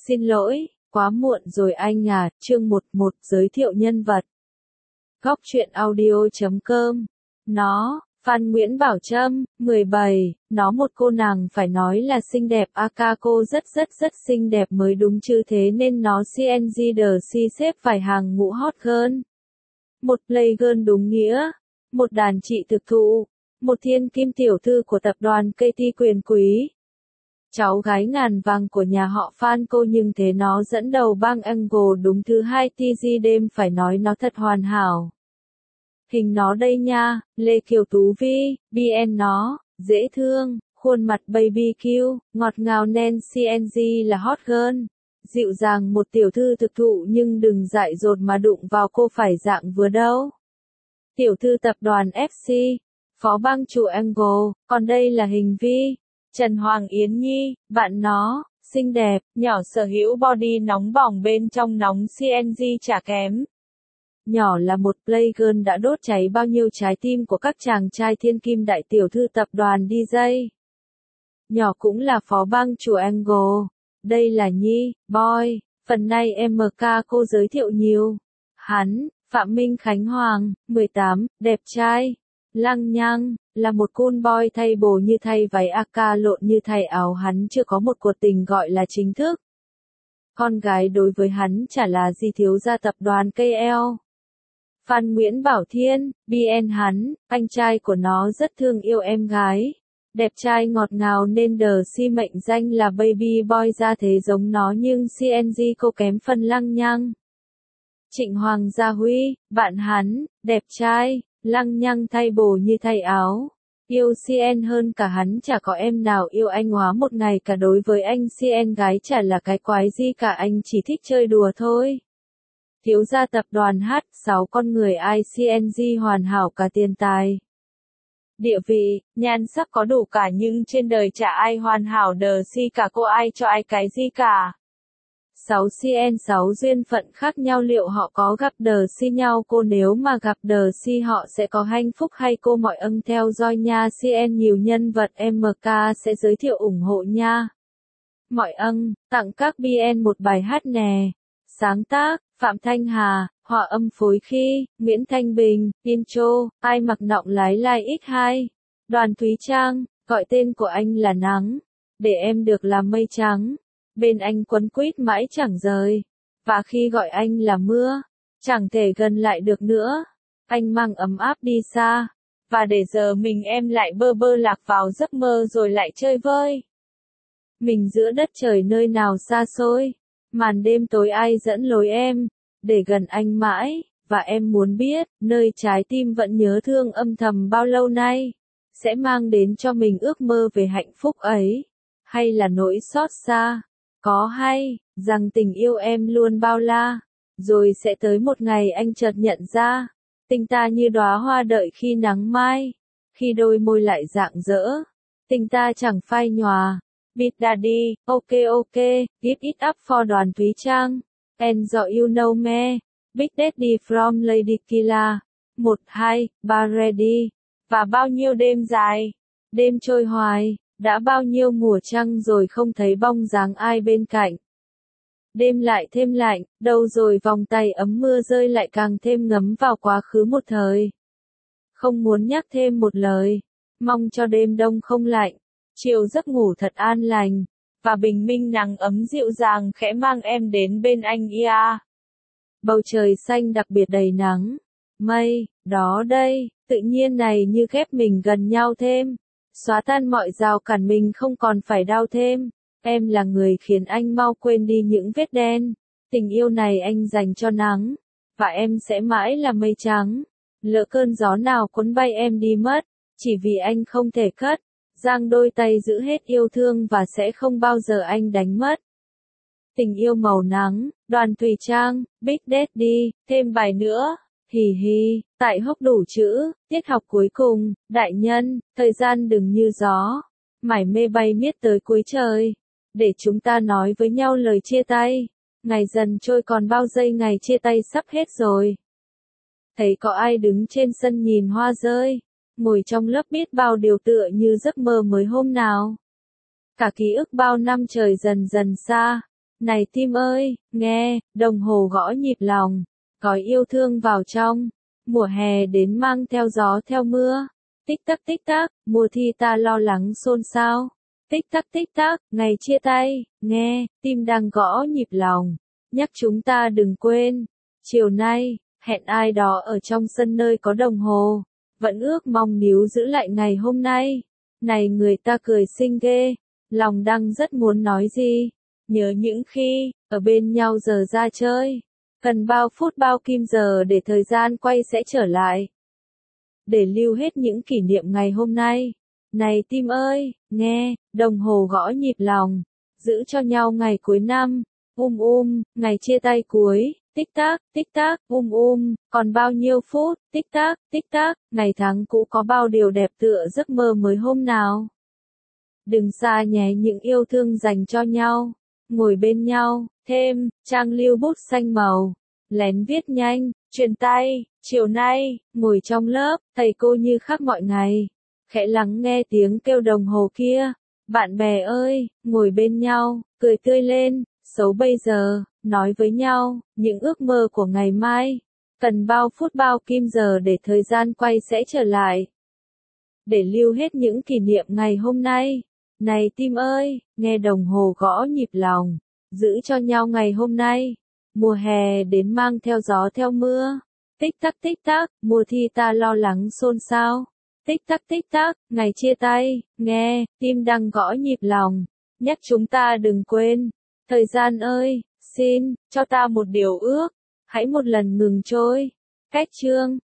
Xin lỗi, quá muộn rồi anh à, chương 11 giới thiệu nhân vật. Góc truyện audio.com. Nó, Phan Nguyễn Bảo Trâm, 17, nó một cô nàng phải nói là xinh đẹp aka cô rất xinh đẹp mới đúng chứ thế nên nó CNGDC xếp phải hàng ngũ hot girl. Một playgirl đúng nghĩa, một đàn chị thực thụ, một thiên kim tiểu thư của tập đoàn KT quyền quý. Cháu gái ngàn vàng của nhà họ Phan cô nhưng thế nó dẫn đầu bang Angle đúng thứ hai TG đêm phải nói nó thật hoàn hảo. Hình nó đây nha, Lê Kiều Tú Vi, BN nó, dễ thương, khuôn mặt BBQ, ngọt ngào nên CNG là hot girl. Dịu dàng một tiểu thư thực thụ nhưng đừng dại dột mà đụng vào cô phải dạng vừa đâu. Tiểu thư tập đoàn FC, phó bang chủ Angle, còn đây là hình Vi. Trần Hoàng Yến Nhi, bạn nó, xinh đẹp, nhỏ sở hữu body nóng bỏng bên trong nóng CNG chả kém. Nhỏ là một playgirl đã đốt cháy bao nhiêu trái tim của các chàng trai thiên kim đại tiểu thư tập đoàn DJ. Nhỏ cũng là phó bang chủ Angle. Đây là Nhi, Boy, phần này MK cô giới thiệu nhiều. Hắn, Phạm Minh Khánh Hoàng, 18, đẹp trai. Lăng nhăng, là một cool boy thay bồ như thay váy aka lộn như thay áo hắn chưa có một cuộc tình gọi là chính thức. Con gái đối với hắn chả là gì thiếu gia tập đoàn KL. Phan Nguyễn Bảo Thiên, BN hắn, anh trai của nó rất thương yêu em gái. Đẹp trai ngọt ngào nên si mệnh danh là baby boy ra thế giống nó nhưng CNG cô kém phần lăng nhăng. Trịnh Hoàng Gia Huy, bạn hắn, đẹp trai. Lăng nhăng thay bồ như thay áo. Yêu CN hơn cả hắn chả có em nào yêu anh hóa một ngày cả đối với anh CN gái chả là cái quái gì cả anh chỉ thích chơi đùa thôi. Thiếu gia tập đoàn H6 con người ai CNG hoàn hảo cả tiền tài. Địa vị, nhan sắc có đủ cả nhưng trên đời chả ai hoàn hảo si cả cô ai cho ai cái gì cả. 6CN6 duyên phận khác nhau liệu họ có gặp si nhau cô nếu mà gặp si họ sẽ có hạnh phúc hay cô mọi ân theo dõi nha CN nhiều nhân vật MK sẽ giới thiệu ủng hộ nha. Mọi ân, tặng các BN một bài hát nè. Sáng tác, Phạm Thanh Hà, hòa âm phối khí, Nguyễn Thanh Bình, intro, ai mặc nọng lái like X2. Đoàn Thúy Trang, gọi tên của anh là nắng, để em được làm mây trắng. Bên anh quấn quýt mãi chẳng rời. Và khi gọi anh là mưa, chẳng thể gần lại được nữa. Anh mang ấm áp đi xa. Và để giờ mình em lại bơ lạc vào giấc mơ rồi lại chơi vơi. Mình giữa đất trời nơi nào xa xôi. Màn đêm tối ai dẫn lối em. Để gần anh mãi. Và em muốn biết, nơi trái tim vẫn nhớ thương âm thầm bao lâu nay. Sẽ mang đến cho mình ước mơ về hạnh phúc ấy. Hay là nỗi xót xa. Có hay, rằng tình yêu em luôn bao la, rồi sẽ tới một ngày anh chợt nhận ra, tình ta như đóa hoa đợi khi nắng mai, khi đôi môi lại rạng rỡ, tình ta chẳng phai nhòa. Beat Daddy, ok, give it up for Đoàn Thúy Trang, and you know me, Big Daddy from Lady Killa, 1, 2, 3 ready, và bao nhiêu đêm dài, đêm trôi hoài. Đã bao nhiêu mùa trăng rồi không thấy bóng dáng ai bên cạnh. Đêm lại thêm lạnh, đâu rồi vòng tay ấm mưa rơi lại càng thêm ngấm vào quá khứ một thời. Không muốn nhắc thêm một lời, mong cho đêm đông không lạnh, chiều giấc ngủ thật an lành, và bình minh nắng ấm dịu dàng khẽ mang em đến bên anh ia. Bầu trời xanh đặc biệt đầy nắng, mây, đó đây, tự nhiên này như ghép mình gần nhau thêm. Xóa tan mọi rào cản mình không còn phải đau thêm. Em là người khiến anh mau quên đi những vết đen. Tình yêu này anh dành cho nắng. Và em sẽ mãi là mây trắng. Lỡ cơn gió nào cuốn bay em đi mất. Chỉ vì anh không thể cất. Giang đôi tay giữ hết yêu thương và sẽ không bao giờ anh đánh mất. Tình yêu màu nắng, Đoàn Thùy Trang, Big Daddy, thêm bài nữa. Hì hì, tại hốc đủ chữ, tiết học cuối cùng, đại nhân, thời gian đừng như gió, mải mê bay miết tới cuối trời, để chúng ta nói với nhau lời chia tay, ngày dần trôi còn bao giây ngày chia tay sắp hết rồi. Thấy có ai đứng trên sân nhìn hoa rơi, ngồi trong lớp biết bao điều tựa như giấc mơ mới hôm nào. Cả ký ức bao năm trời dần dần xa, Này tim ơi, nghe, đồng hồ gõ nhịp lòng, còi yêu thương vào trong, mùa hè đến mang theo gió theo mưa. Tích tắc, mùa thi ta lo lắng xôn xao. Tích tắc, ngày chia tay, nghe, tim đang gõ nhịp lòng, nhắc chúng ta đừng quên. Chiều nay, hẹn ai đó ở trong sân nơi có đồng hồ, vẫn ước mong níu giữ lại ngày hôm nay. Này người ta cười xinh ghê, lòng đang rất muốn nói gì. Nhớ những khi, ở bên nhau giờ ra chơi, cần bao phút bao kim giờ để thời gian quay sẽ trở lại. Để lưu hết những kỷ niệm ngày hôm nay. Này tim ơi, nghe, đồng hồ gõ nhịp lòng, giữ cho nhau ngày cuối năm. Ngày chia tay cuối, tích tắc, còn bao nhiêu phút, tích tắc, ngày tháng cũ có bao điều đẹp tựa giấc mơ mới hôm nào. Đừng xa nhé những yêu thương dành cho nhau, ngồi bên nhau, thêm, trang lưu bút xanh màu, lén viết nhanh, truyền tay, chiều nay, ngồi trong lớp, thầy cô như khác mọi ngày, khẽ lắng nghe tiếng kêu đồng hồ kia, bạn bè ơi, ngồi bên nhau, cười tươi lên, xấu bây giờ, nói với nhau, những ước mơ của ngày mai, cần bao phút bao kim giờ để thời gian quay sẽ trở lại. Để lưu hết những kỷ niệm ngày hôm nay. Này tim ơi, nghe đồng hồ gõ nhịp lòng, giữ cho nhau ngày hôm nay. Mùa hè đến mang theo gió theo mưa. Tích tắc, mùa thi ta lo lắng xôn xao. Tích tắc, ngày chia tay, nghe, tim đang gõ nhịp lòng, nhắc chúng ta đừng quên. Thời gian ơi, xin, cho ta một điều ước, hãy một lần ngừng trôi. Cách chương